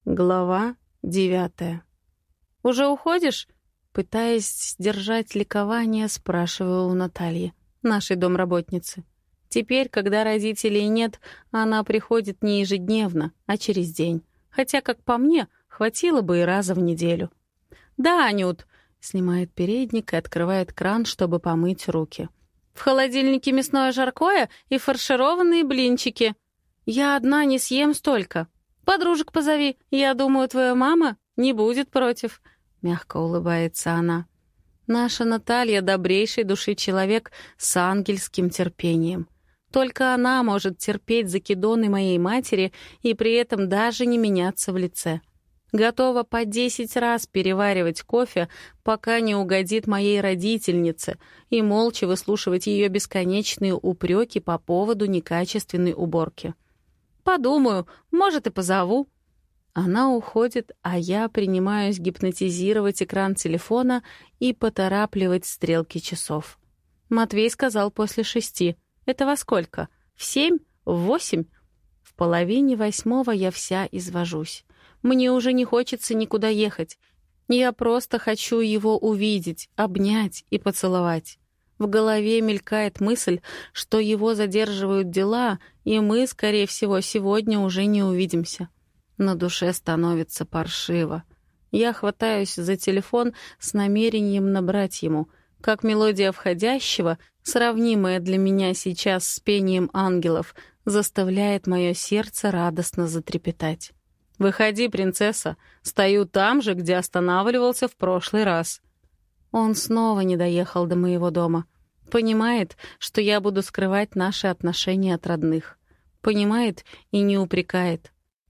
Глава 9. «Уже уходишь?» Пытаясь сдержать ликование, спрашиваю у Натальи, нашей домработницы. Теперь, когда родителей нет, она приходит не ежедневно, а через день. Хотя, как по мне, хватило бы и раза в неделю. «Да, Анют», — снимает передник и открывает кран, чтобы помыть руки. «В холодильнике мясное жаркое и фаршированные блинчики. Я одна не съем столько. Подружек позови, я думаю, твоя мама не будет против», — мягко улыбается она. Наша Наталья — добрейшей души человек с ангельским терпением. Только она может терпеть закидоны моей матери и при этом даже не меняться в лице. Готова по 10 раз переваривать кофе, пока не угодит моей родительнице, и молча выслушивать ее бесконечные упреки по поводу некачественной уборки. «Подумаю, может, и позову». Она уходит, а я принимаюсь гипнотизировать экран телефона и поторапливать стрелки часов. Матвей сказал после 6. Это во сколько? В 7? В 8? В 7:30 я вся извожусь. Мне уже не хочется никуда ехать. Я просто хочу его увидеть, обнять и поцеловать. В голове мелькает мысль, что его задерживают дела, и мы, скорее всего, сегодня уже не увидимся. На душе становится паршиво. Я хватаюсь за телефон с намерением набрать ему, как мелодия входящего, сравнимая для меня сейчас с пением ангелов, заставляет мое сердце радостно затрепетать. «Выходи, принцесса, стою там же, где останавливался в прошлый раз». Он снова не доехал до моего дома. Понимает, что я буду скрывать наши отношения от родных. Понимает и не упрекает.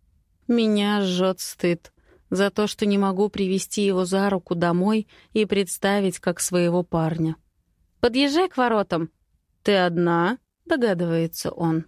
Меня жжет стыд за то, что не могу привести его за руку домой и представить как своего парня. «Подъезжай к воротам». «Ты одна?» — догадывается он.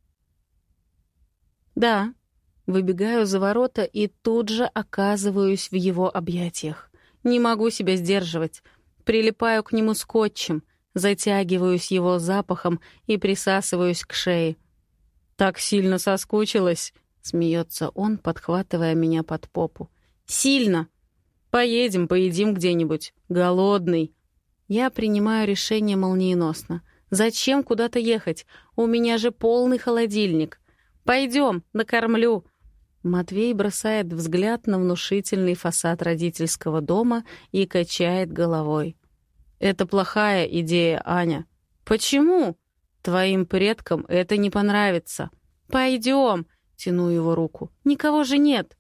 «Да». Выбегаю за ворота и тут же оказываюсь в его объятиях. Не могу себя сдерживать. Прилипаю к нему скотчем, затягиваюсь его запахом и присасываюсь к шее. «Так сильно соскучилась», — смеется он, подхватывая меня под попу. «Сильно! Поедем, поедим где-нибудь. Голодный». Я принимаю решение молниеносно. Зачем куда-то ехать? У меня же полный холодильник. «Пойдем, накормлю». Матвей бросает взгляд на внушительный фасад родительского дома и качает головой. «Это плохая идея, Аня». «Почему?» «Твоим предкам это не понравится». «Пойдем», — тяну его руку. «Никого же нет».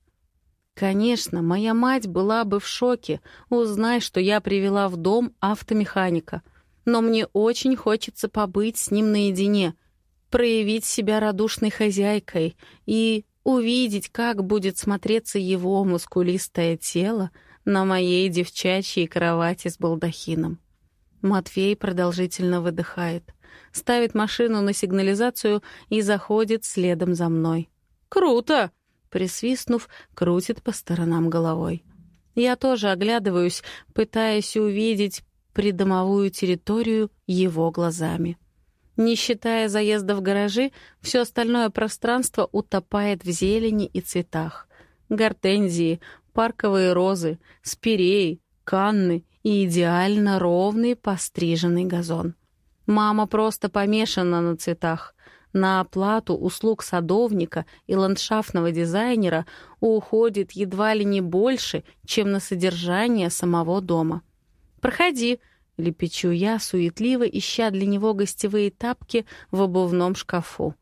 Конечно, моя мать была бы в шоке, узнай, что я привела в дом автомеханика. Но мне очень хочется побыть с ним наедине, проявить себя радушной хозяйкой и увидеть, как будет смотреться его мускулистое тело на моей девчачьей кровати с балдахином. Матвей продолжительно выдыхает, ставит машину на сигнализацию и заходит следом за мной. «Круто!» — присвистнув, крутит по сторонам головой. Я тоже оглядываюсь, пытаясь увидеть придомовую территорию его глазами. Не считая заезда в гаражи, все остальное пространство утопает в зелени и цветах. Гортензии, парковые розы, спиреи, канны и идеально ровный постриженный газон. Мама просто помешана на цветах. На оплату услуг садовника и ландшафтного дизайнера уходит едва ли не больше, чем на содержание самого дома. «Проходи», — лепечу я, суетливо ища для него гостевые тапки в обувном шкафу.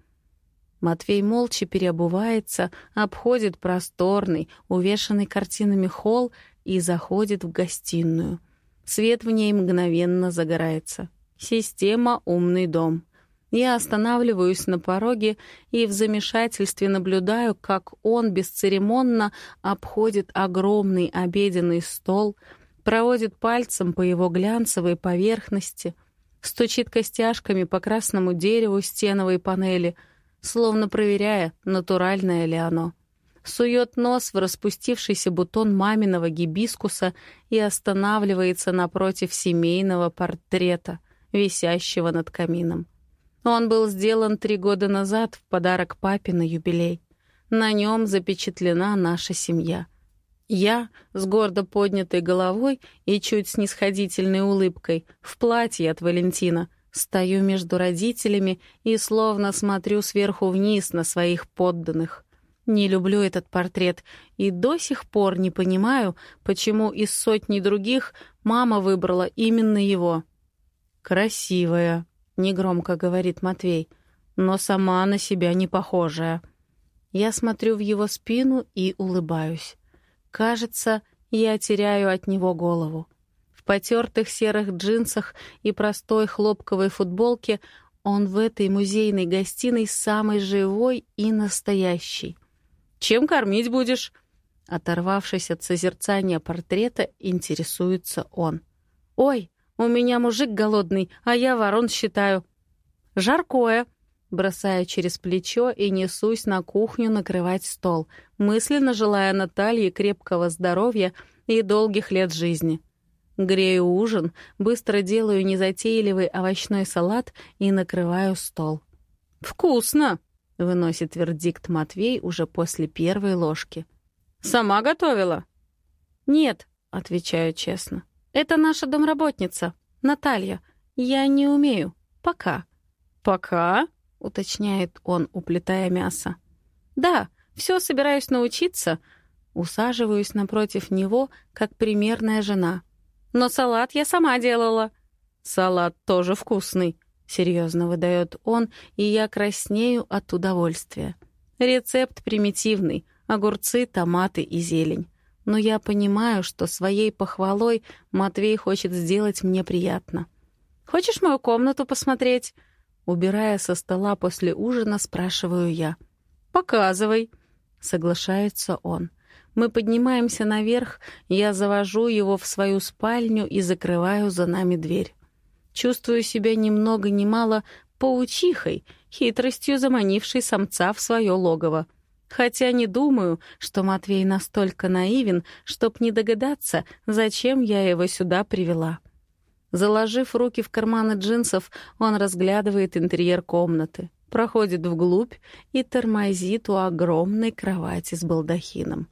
Матвей молча переобувается, обходит просторный, увешанный картинами холл и заходит в гостиную. Свет в ней мгновенно загорается. Система «Умный дом». Я останавливаюсь на пороге и в замешательстве наблюдаю, как он бесцеремонно обходит огромный обеденный стол, проводит пальцем по его глянцевой поверхности, стучит костяшками по красному дереву стеновой панели, словно проверяя, натуральное ли оно. Сует нос в распустившийся бутон маминого гибискуса и останавливается напротив семейного портрета, висящего над камином. Он был сделан 3 года назад в подарок папе на юбилей. На нем запечатлена наша семья. Я с гордо поднятой головой и чуть снисходительной улыбкой в платье от Валентина стою между родителями и словно смотрю сверху вниз на своих подданных. Не люблю этот портрет и до сих пор не понимаю, почему из сотни других мама выбрала именно его. «Красивая», — негромко говорит Матвей, «но сама на себя не похожая». Я смотрю в его спину и улыбаюсь. Кажется, я теряю от него голову. В потертых серых джинсах и простой хлопковой футболке он в этой музейной гостиной самый живой и настоящий. «Чем кормить будешь?» Оторвавшись от созерцания портрета, интересуется он. «Ой, у меня мужик голодный, а я ворон считаю». «Жаркое», бросаю через плечо и несусь на кухню накрывать стол, мысленно желая Наталье крепкого здоровья и долгих лет жизни. Грею ужин, быстро делаю незатейливый овощной салат и накрываю стол. «Вкусно!» — выносит вердикт Матвей уже после первой ложки. «Сама готовила?» «Нет», — отвечаю честно. «Это наша домработница, Наталья. Я не умею. Пока». «Пока?» — уточняет он, уплетая мясо. «Да, все собираюсь научиться». Усаживаюсь напротив него, как примерная жена. «Но салат я сама делала». «Салат тоже вкусный», — серьезно выдает он, и я краснею от удовольствия. Рецепт примитивный — огурцы, томаты и зелень. Но я понимаю, что своей похвалой Матвей хочет сделать мне приятно. «Хочешь мою комнату посмотреть?» Убирая со стола после ужина, спрашиваю я. «Показывай», — соглашается он. Мы поднимаемся наверх, я завожу его в свою спальню и закрываю за нами дверь. Чувствую себя ни много ни мало паучихой, хитростью заманившей самца в свое логово. Хотя не думаю, что Матвей настолько наивен, чтоб не догадаться, зачем я его сюда привела. Заложив руки в карманы джинсов, он разглядывает интерьер комнаты, проходит вглубь и тормозит у огромной кровати с балдахином.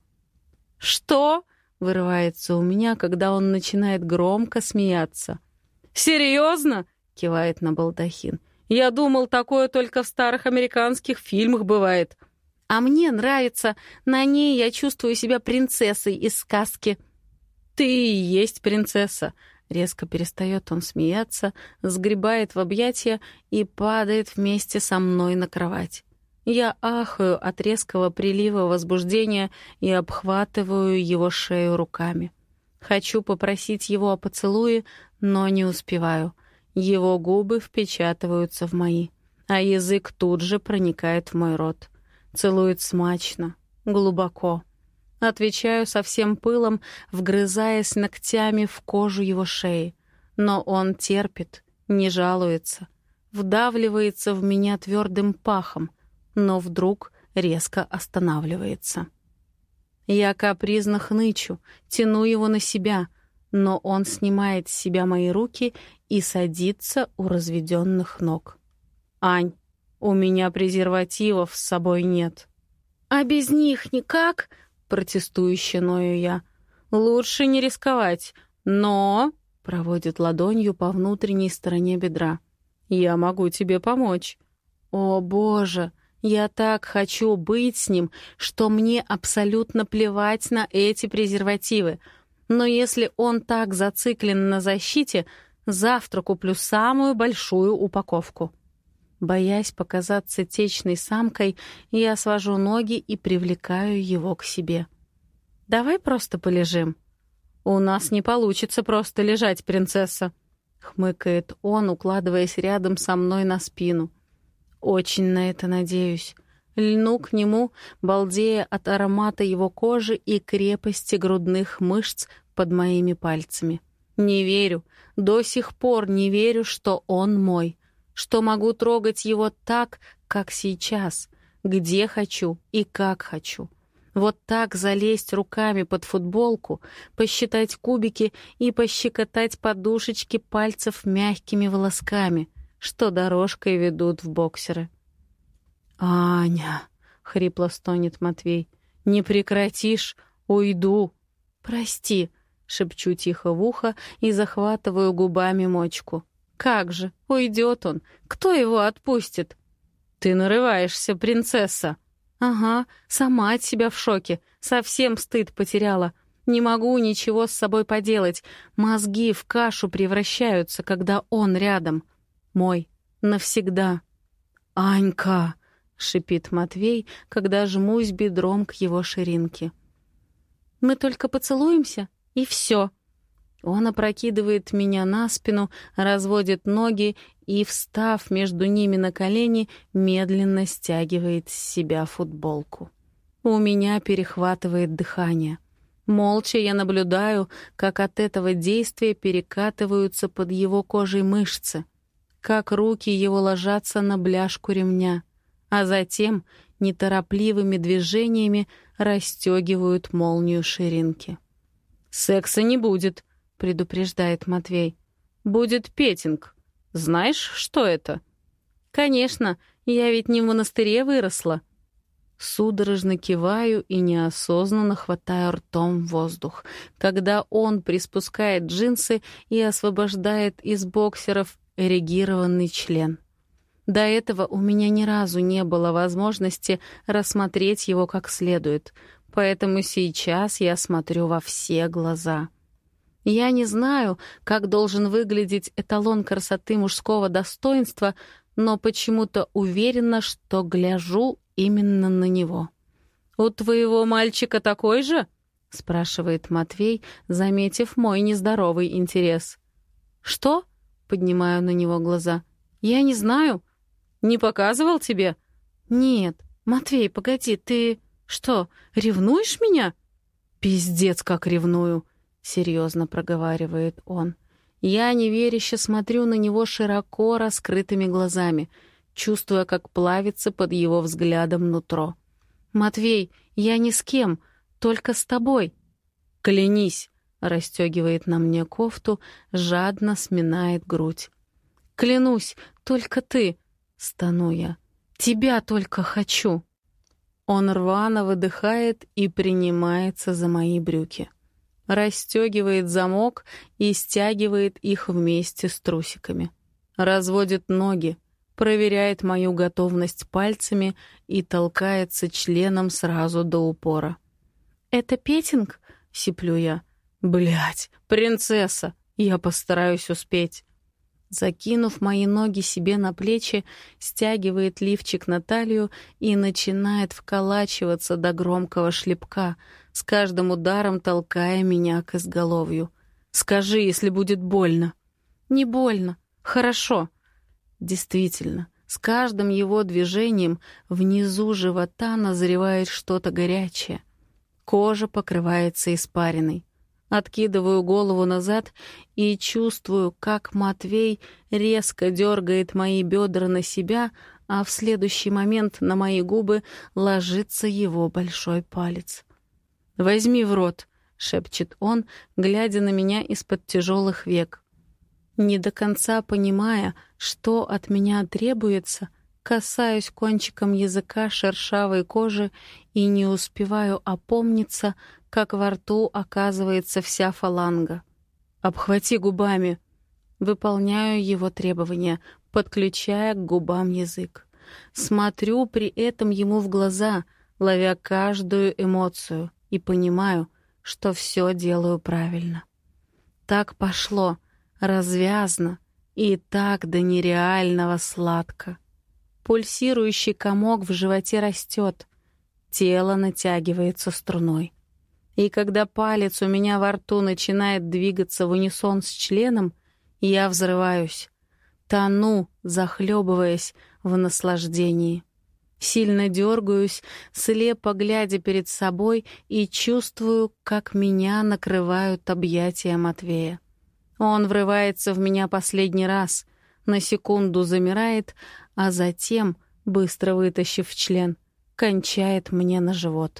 «Что?» — вырывается у меня, когда он начинает громко смеяться. «Серьезно?» — кивает на балдахин. «Я думал, такое только в старых американских фильмах бывает». «А мне нравится. На ней я чувствую себя принцессой из сказки». «Ты и есть принцесса». Резко перестает он смеяться, сгребает в объятия и падает вместе со мной на кровать. Я ахаю от резкого прилива возбуждения и обхватываю его шею руками. Хочу попросить его о поцелуе, но не успеваю. Его губы впечатываются в мои, а язык тут же проникает в мой рот. Целует смачно, глубоко. Отвечаю со всем пылом, вгрызаясь ногтями в кожу его шеи. Но он терпит, не жалуется, вдавливается в меня твердым пахом, но вдруг резко останавливается. Я капризно хнычу, тяну его на себя, но он снимает с себя мои руки и садится у разведенных ног. «Ань, у меня презервативов с собой нет». «А без них никак?» — протестующе ною я. «Лучше не рисковать, но...» — проводит ладонью по внутренней стороне бедра. «Я могу тебе помочь». «О, Боже, я так хочу быть с ним, что мне абсолютно плевать на эти презервативы. Но если он так зациклен на защите, завтра куплю самую большую упаковку». Боясь показаться течной самкой, я свожу ноги и привлекаю его к себе. «Давай просто полежим». «У нас не получится просто лежать, принцесса», — хмыкает он, укладываясь рядом со мной на спину. Очень на это надеюсь. Льну к нему, балдея от аромата его кожи и крепости грудных мышц под моими пальцами. Не верю, до сих пор не верю, что он мой, что могу трогать его так, как сейчас, где хочу и как хочу. Вот так залезть руками под футболку, посчитать кубики и пощекотать подушечки пальцев мягкими волосками, что дорожкой ведут в боксеры. «Аня!» — хрипло стонет Матвей. «Не прекратишь, уйду». «Прости», — шепчу тихо в ухо и захватываю губами мочку. «Как же, уйдет он. Кто его отпустит?» «Ты нарываешься, принцесса». «Ага, сама от себя в шоке. Совсем стыд потеряла. Не могу ничего с собой поделать. Мозги в кашу превращаются, когда он рядом. Мой. Навсегда». «Анька!» — шипит Матвей, когда жмусь бедром к его ширинке. «Мы только поцелуемся, и все». Он опрокидывает меня на спину, разводит ноги и, встав между ними на колени, медленно стягивает с себя футболку. У меня перехватывает дыхание. Молча я наблюдаю, как от этого действия перекатываются под его кожей мышцы, как руки его ложатся на бляшку ремня, а затем неторопливыми движениями расстегивают молнию ширинки. «Секса не будет», — предупреждает Матвей. «Будет петинг. Знаешь, что это?» «Конечно, я ведь не в монастыре выросла». Судорожно киваю и неосознанно хватаю ртом воздух, когда он приспускает джинсы и освобождает из боксеров эрегированный член. До этого у меня ни разу не было возможности рассмотреть его как следует, поэтому сейчас я смотрю во все глаза. Я не знаю, как должен выглядеть эталон красоты мужского достоинства, но почему-то уверена, что гляжу именно на него. «У твоего мальчика такой же?» — спрашивает Матвей, заметив мой нездоровый интерес. «Что?» — поднимаю на него глаза. «Я не знаю». «Не показывал тебе?» «Нет. Матвей, погоди, ты что, ревнуешь меня?» «Пиздец, как ревную», — серьезно проговаривает он. Я неверяще смотрю на него широко раскрытыми глазами, чувствуя, как плавится под его взглядом нутро. «Матвей, я ни с кем, только с тобой». «Клянись», — расстегивает на мне кофту, жадно сминает грудь. «Клянусь, только ты», — стану я. «Тебя только хочу». Он рвано выдыхает и принимается за мои брюки. Расстегивает замок и стягивает их вместе с трусиками. Разводит ноги, проверяет мою готовность пальцами и толкается членом сразу до упора. «Это петинг?» — сиплю я. «Блядь, принцесса! Я постараюсь успеть». Закинув мои ноги себе на плечи, стягивает лифчик на талию и начинает вколачиваться до громкого шлепка, с каждым ударом толкая меня к изголовью. «Скажи, если будет больно». «Не больно. Хорошо». Действительно, с каждым его движением внизу живота назревает что-то горячее. Кожа покрывается испариной. Откидываю голову назад и чувствую, как Матвей резко дергает мои бедра на себя, а в следующий момент на мои губы ложится его большой палец. «Возьми в рот», — шепчет он, глядя на меня из-под тяжелых век. Не до конца понимая, что от меня требуется, касаюсь кончиком языка шершавой кожи и не успеваю опомниться, как во рту оказывается вся фаланга. «Обхвати губами». Выполняю его требования, подключая к губам язык. Смотрю при этом ему в глаза, ловя каждую эмоцию, и понимаю, что все делаю правильно. Так пошло, развязно и так до нереального сладко. Пульсирующий комок в животе растет, тело натягивается струной. И когда палец у меня во рту начинает двигаться в унисон с членом, я взрываюсь, тону, захлебываясь в наслаждении. Сильно дергаюсь, слепо глядя перед собой, и чувствую, как меня накрывают объятия Матвея. Он врывается в меня последний раз, на секунду замирает, а затем, быстро вытащив член, кончает мне на живот.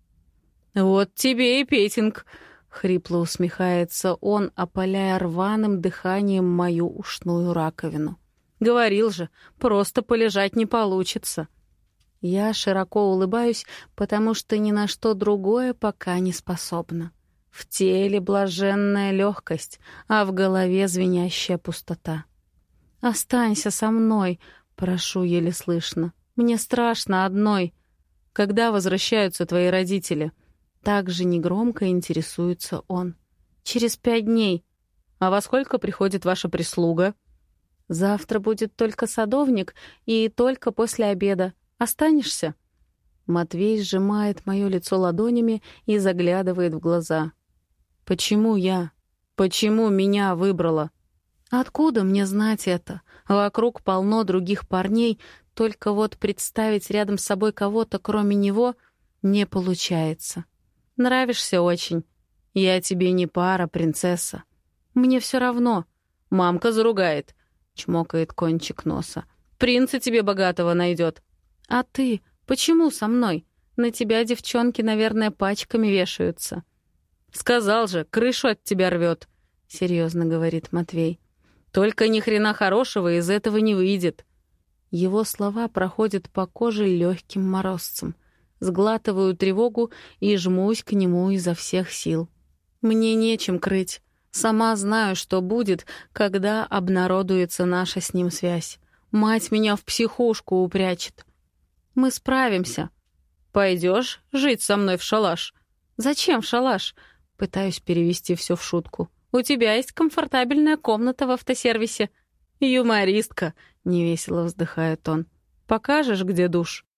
«Вот тебе и петинг!» — хрипло усмехается он, опаляя рваным дыханием мою ушную раковину. «Говорил же, просто полежать не получится». Я широко улыбаюсь, потому что ни на что другое пока не способна. В теле блаженная легкость, а в голове звенящая пустота. «Останься со мной», — прошу еле слышно. «Мне страшно одной». «Когда возвращаются твои родители?» Так же негромко интересуется он. «Через 5 дней». «А во сколько приходит ваша прислуга?» «Завтра будет только садовник и только после обеда. Останешься?» Матвей сжимает мое лицо ладонями и заглядывает в глаза. «Почему я? Почему меня выбрала?» «Откуда мне знать это? Вокруг полно других парней, только вот представить рядом с собой кого-то, кроме него, не получается. Нравишься очень. Я тебе не пара, принцесса. Мне все равно. Мамка заругает», — чмокает кончик носа. «Принца тебе богатого найдет». «А ты? Почему со мной? На тебя девчонки, наверное, пачками вешаются». «Сказал же, крышу от тебя рвет», — серьезно говорит Матвей. «Только ни хрена хорошего из этого не выйдет». Его слова проходят по коже легким морозцем. Сглатываю тревогу и жмусь к нему изо всех сил. Мне нечем крыть. Сама знаю, что будет, когда обнародуется наша с ним связь. Мать меня в психушку упрячет. Мы справимся. Пойдешь жить со мной в шалаш? Зачем в шалаш? Пытаюсь перевести все в шутку. У тебя есть комфортабельная комната в автосервисе. Юмористка, невесело вздыхает он. Покажешь, где душ?